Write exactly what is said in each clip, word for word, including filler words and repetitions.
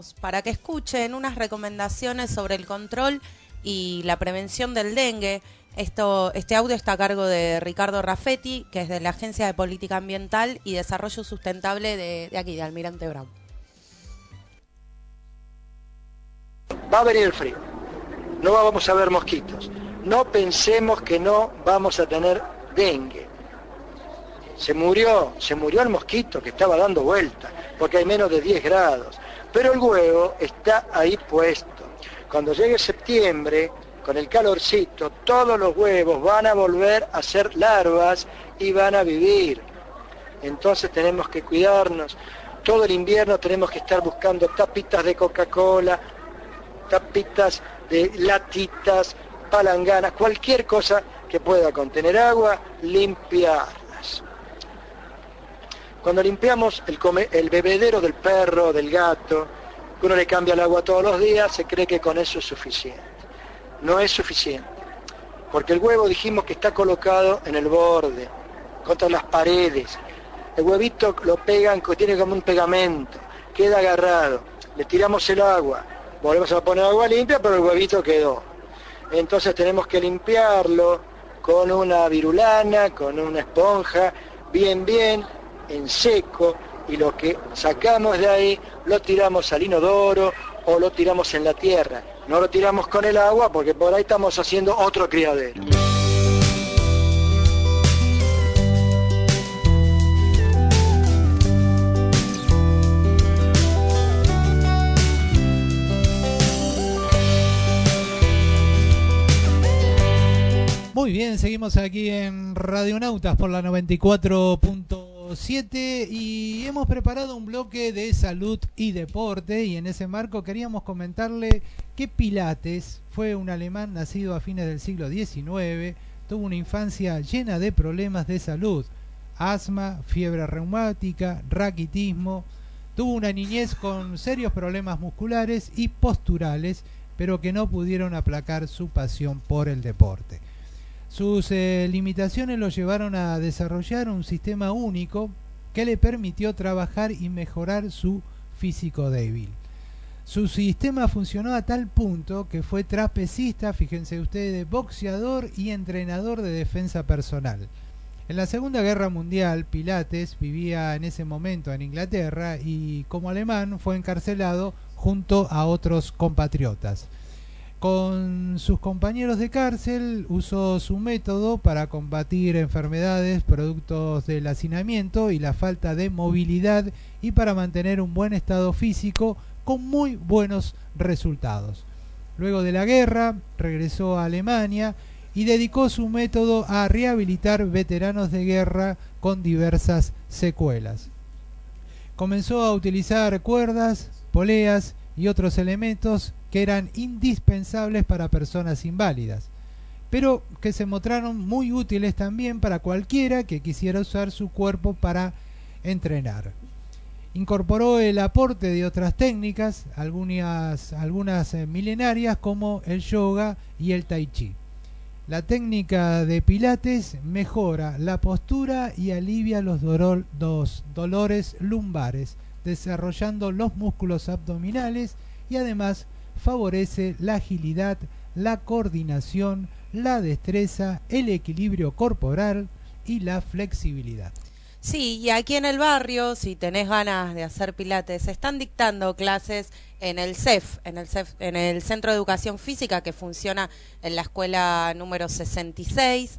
invitamos para que escuchen unas recomendaciones sobre el control y la prevención del dengue. Esto, este audio está a cargo de Ricardo Raffetti, que es de la Agencia de Política Ambiental y Desarrollo Sustentable de, de aquí, de Almirante Brown. Va a venir el frío, no vamos a ver mosquitos, no pensemos que no vamos a tener dengue. Se murió, se murió el mosquito que estaba dando vuelta, porque hay menos de diez grados, pero el huevo está ahí puesto. Cuando llegue septiembre, con el calorcito, todos los huevos van a volver a ser larvas y van a vivir. Entonces tenemos que cuidarnos. Todo el invierno tenemos que estar buscando tapitas de Coca-Cola, tapitas de latitas, palanganas, cualquier cosa que pueda contener agua, limpiarlas. Cuando limpiamos el, come, el bebedero del perro, del gato, que uno le cambia el agua todos los días, se cree que con eso es suficiente. No es suficiente, porque el huevo dijimos que está colocado en el borde, contra las paredes. El huevito lo pegan, tiene como un pegamento, queda agarrado. Le tiramos el agua, volvemos a poner agua limpia, pero el huevito quedó. Entonces tenemos que limpiarlo con una virulana, con una esponja, bien, bien, en seco, y lo que sacamos de ahí lo tiramos al inodoro o lo tiramos en la tierra. No lo tiramos con el agua porque por ahí estamos haciendo otro criadero. Muy bien, seguimos aquí en Radionautas por la noventa y cuatro punto siete y hemos preparado un bloque de salud y deporte, y en ese marco queríamos comentarle que Pilates fue un alemán nacido a fines del siglo diecinueve, tuvo una infancia llena de problemas de salud, asma, fiebre reumática, raquitismo, tuvo una niñez con serios problemas musculares y posturales, pero que no pudieron aplacar su pasión por el deporte. Sus eh, limitaciones lo llevaron a desarrollar un sistema único que le permitió trabajar y mejorar su físico débil. Su sistema funcionó a tal punto que fue trapecista, fíjense ustedes, boxeador y entrenador de defensa personal. En la Segunda Guerra Mundial, Pilates vivía en ese momento en Inglaterra y como alemán fue encarcelado junto a otros compatriotas. Con sus compañeros de cárcel usó su método para combatir enfermedades, productos del hacinamiento y la falta de movilidad, y para mantener un buen estado físico con muy buenos resultados. Luego de la guerra regresó a Alemania y dedicó su método a rehabilitar veteranos de guerra con diversas secuelas. Comenzó a utilizar cuerdas, poleas y otros elementos que eran indispensables para personas inválidas, pero que se mostraron muy útiles también para cualquiera que quisiera usar su cuerpo para entrenar. Incorporó el aporte de otras técnicas, algunas, algunas milenarias como el yoga y el tai chi. La técnica de Pilates mejora la postura y alivia los, dolor, los dolores lumbares, desarrollando los músculos abdominales, y además favorece la agilidad, la coordinación, la destreza, el equilibrio corporal y la flexibilidad. Sí, y aquí en el barrio, si tenés ganas de hacer pilates, se están dictando clases en el C E F, en el C E F, en el Centro de Educación Física, que funciona en la escuela número sesenta y seis.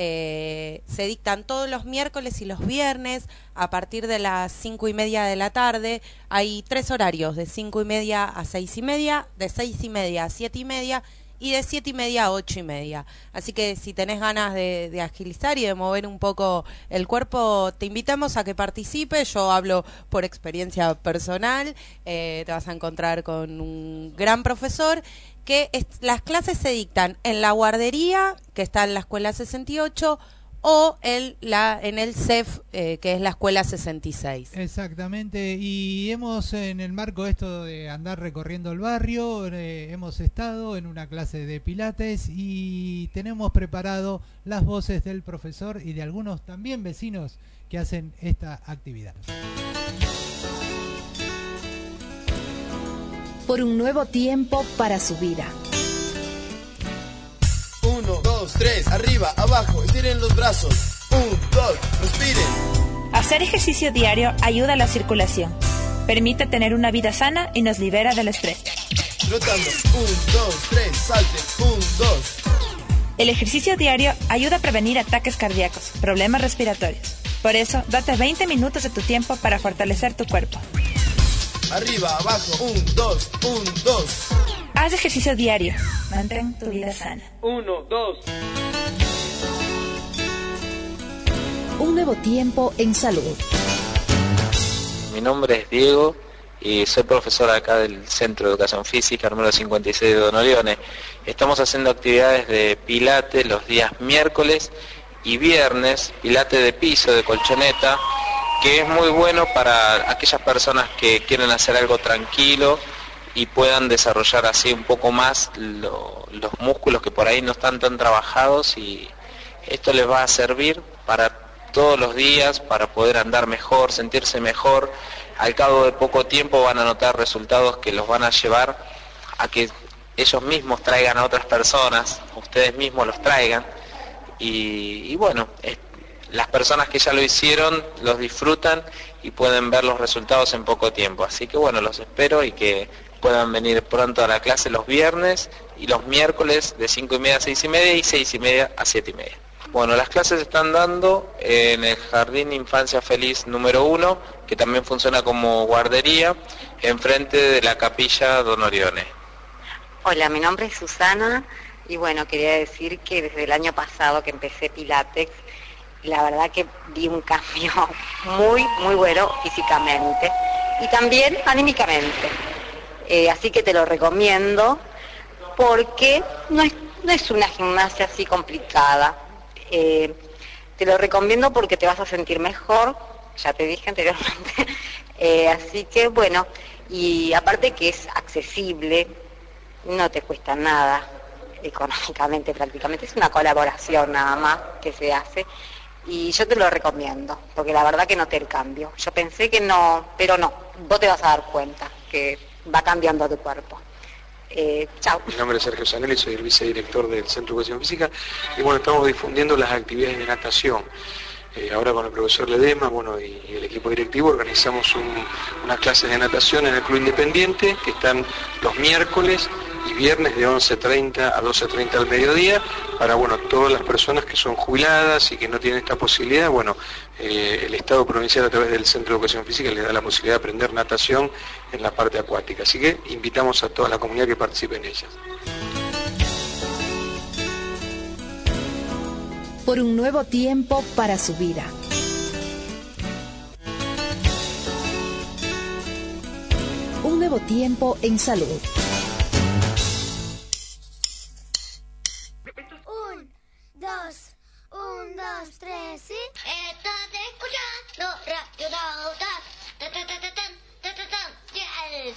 Eh, se dictan todos los miércoles y los viernes a partir de las cinco y media de la tarde. Hay tres horarios, de cinco y media a seis y media, de seis y media a siete y media y de siete y media a ocho y media. Así que si tenés ganas de, de agilizar y de mover un poco el cuerpo, te invitamos a que participes. Yo hablo por experiencia personal. Eh, te vas a encontrar con un gran profesor, que es, las clases se dictan en la guardería, que está en la escuela sesenta y ocho, o en, la, en el C E F, eh, que es la escuela sesenta y seis. Exactamente, y hemos, en el marco de esto de andar recorriendo el barrio, eh, hemos estado en una clase de pilates y tenemos preparado las voces del profesor y de algunos también vecinos que hacen esta actividad. Por un nuevo tiempo para su vida. Uno, dos, tres, arriba, abajo, estiren los brazos. Un, dos, respiren. Hacer ejercicio diario ayuda a la circulación, permite tener una vida sana y nos libera del estrés. Rotando, un, dos, tres, salten, un, dos. El ejercicio diario ayuda a prevenir ataques cardíacos, problemas respiratorios. Por eso, date veinte minutos de tu tiempo para fortalecer tu cuerpo. Arriba, abajo, un, dos, un, dos. Haz ejercicio diario. Mantén tu vida sana. Uno, dos. Un nuevo tiempo en salud. Mi nombre es Diego y soy profesor acá del Centro de Educación Física, número cincuenta y seis de Don Orione. Estamos haciendo actividades de pilates los días miércoles y viernes, pilates de piso, de colchoneta, que es muy bueno para aquellas personas que quieren hacer algo tranquilo y puedan desarrollar así un poco más lo, los músculos que por ahí no están tan trabajados, y esto les va a servir para todos los días, para poder andar mejor, sentirse mejor. Al cabo de poco tiempo van a notar resultados que los van a llevar a que ellos mismos traigan a otras personas, ustedes mismos los traigan, y, y bueno, es, las personas que ya lo hicieron los disfrutan y pueden ver los resultados en poco tiempo. Así que bueno, los espero y que puedan venir pronto a la clase los viernes y los miércoles de cinco y media a seis y media y seis y media a siete y media. Bueno, las clases se están dando en el Jardín Infancia Feliz número uno, que también funciona como guardería, enfrente de la Capilla Don Orione. Hola, mi nombre es Susana y bueno, quería decir que desde el año pasado que empecé Pilates, la verdad que vi un cambio muy, muy bueno físicamente y también anímicamente. Eh, así que te lo recomiendo porque no es, no es una gimnasia así complicada. Eh, te lo recomiendo porque te vas a sentir mejor, ya te dije anteriormente, eh, así que bueno, y aparte que es accesible, no te cuesta nada económicamente prácticamente, es una colaboración nada más que se hace, y yo te lo recomiendo, porque la verdad que noté el cambio. Yo pensé que no, pero no, vos te vas a dar cuenta que va cambiando tu cuerpo. Eh, chao. Mi nombre es Sergio Zanelli, soy el vicedirector del Centro de Educación Física y bueno, estamos difundiendo las actividades de natación. Eh, ahora con el profesor Ledesma, bueno, y, y el equipo directivo organizamos un, unas clases de natación en el Club Independiente que están los miércoles y viernes de once treinta a doce treinta al mediodía para, bueno, todas las personas que son jubiladas y que no tienen esta posibilidad. Bueno, eh, el Estado provincial a través del Centro de Educación Física les da la posibilidad de aprender natación en la parte acuática, así que invitamos a toda la comunidad que participe en ellas. Por un nuevo tiempo para su vida. Un nuevo tiempo en salud. Un, dos, un, dos, tres, ¿sí? Estás escuchando Radio Nauta. Ta, ta, ta, ta, ta, ta, ta, ta, yes.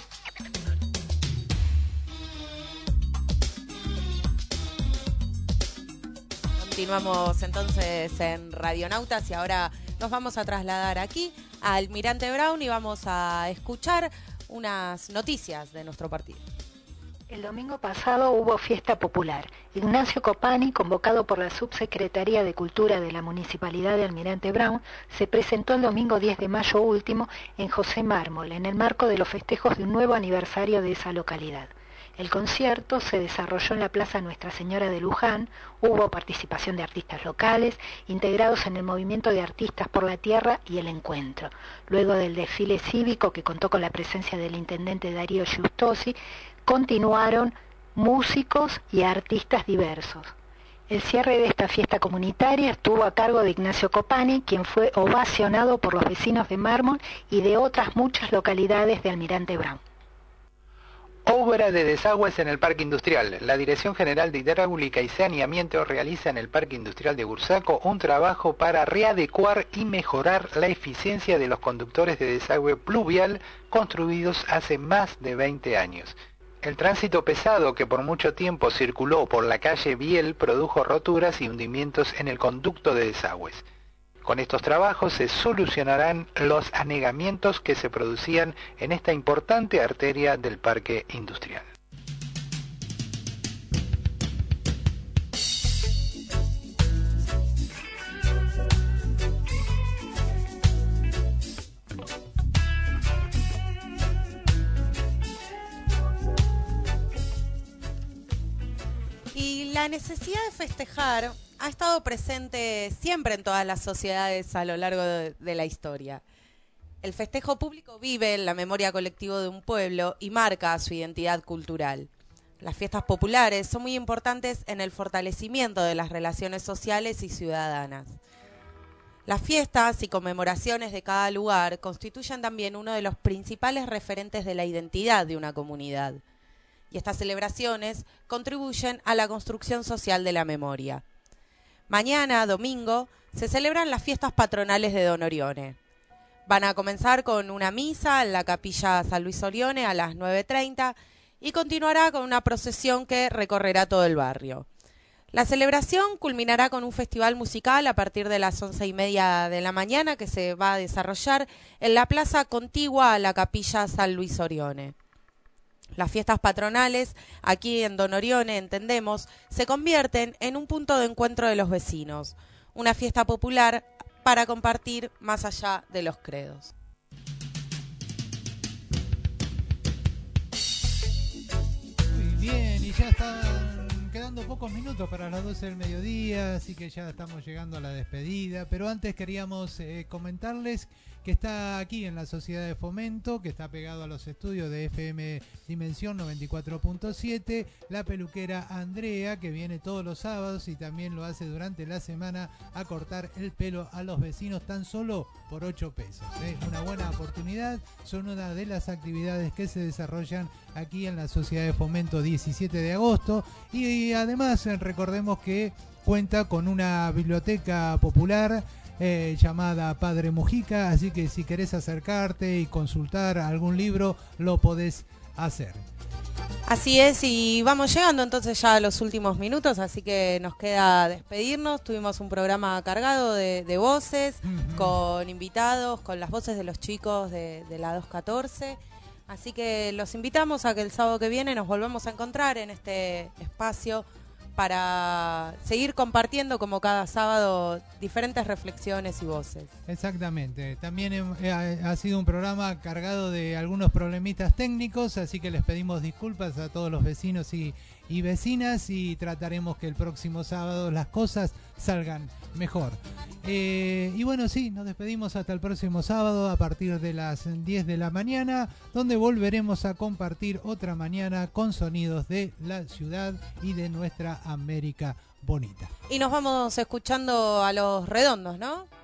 Continuamos entonces en Radionautas y ahora nos vamos a trasladar aquí a Almirante Brown y vamos a escuchar unas noticias de nuestro partido. El domingo pasado hubo fiesta popular. Ignacio Copani, convocado por la Subsecretaría de Cultura de la Municipalidad de Almirante Brown, se presentó el domingo diez de mayo último en José Mármol, en el marco de los festejos de un nuevo aniversario de esa localidad. El concierto se desarrolló en la Plaza Nuestra Señora de Luján, hubo participación de artistas locales, integrados en el Movimiento de Artistas por la Tierra y el Encuentro. Luego del desfile cívico, que contó con la presencia del intendente Darío Giustosi, continuaron músicos y artistas diversos. El cierre de esta fiesta comunitaria estuvo a cargo de Ignacio Copani, quien fue ovacionado por los vecinos de Mármol y de otras muchas localidades de Almirante Brown. Obra de desagües en el Parque Industrial. La Dirección General de Hidráulica y Saneamiento realiza en el Parque Industrial de Bursaco un trabajo para readecuar y mejorar la eficiencia de los conductores de desagüe pluvial construidos hace más de veinte años. El tránsito pesado que por mucho tiempo circuló por la calle Biel produjo roturas y hundimientos en el conducto de desagües. Con estos trabajos se solucionarán los anegamientos que se producían en esta importante arteria del parque industrial. Y la necesidad de festejar ha estado presente siempre en todas las sociedades a lo largo de, de la historia. El festejo público vive en la memoria colectiva de un pueblo y marca su identidad cultural. Las fiestas populares son muy importantes en el fortalecimiento de las relaciones sociales y ciudadanas. Las fiestas y conmemoraciones de cada lugar constituyen también uno de los principales referentes de la identidad de una comunidad. Y estas celebraciones contribuyen a la construcción social de la memoria. Mañana, domingo, se celebran las fiestas patronales de Don Orione. Van a comenzar con una misa en la capilla San Luis Orione a las nueve treinta y continuará con una procesión que recorrerá todo el barrio. La celebración culminará con un festival musical a partir de las once y media de la mañana que se va a desarrollar en la plaza contigua a la capilla San Luis Orione. Las fiestas patronales, aquí en Don Orione, entendemos, se convierten en un punto de encuentro de los vecinos, una fiesta popular para compartir más allá de los credos. Muy bien, y ya están quedando pocos minutos para las doce del mediodía, así que ya estamos llegando a la despedida, pero antes queríamos eh, comentarles que está aquí en la Sociedad de Fomento, que está pegado a los estudios de F M Dimensión noventa y cuatro punto siete, la peluquera Andrea, que viene todos los sábados y también lo hace durante la semana a cortar el pelo a los vecinos tan solo por ocho pesos. ¿eh? Una buena oportunidad, son una de las actividades que se desarrollan aquí en la Sociedad de Fomento diecisiete de agosto y además recordemos que cuenta con una biblioteca popular Eh, llamada Padre Mujica, así que si querés acercarte y consultar algún libro, lo podés hacer. Así es, y vamos llegando entonces ya a los últimos minutos, así que nos queda despedirnos. Tuvimos un programa cargado de, de voces, uh-huh. con invitados, con las voces de los chicos de, de la dos catorce, así que los invitamos a que el sábado que viene nos volvamos a encontrar en este espacio para seguir compartiendo como cada sábado diferentes reflexiones y voces. Exactamente, también he, ha, ha sido un programa cargado de algunos problemitas técnicos, así que les pedimos disculpas a todos los vecinos y, y vecinas y trataremos que el próximo sábado las cosas salgan mejor. Eh, y bueno, sí, nos despedimos hasta el próximo sábado a partir de las diez de la mañana, donde volveremos a compartir otra mañana con sonidos de la ciudad y de nuestra América bonita. Y nos vamos escuchando a los redondos, ¿no?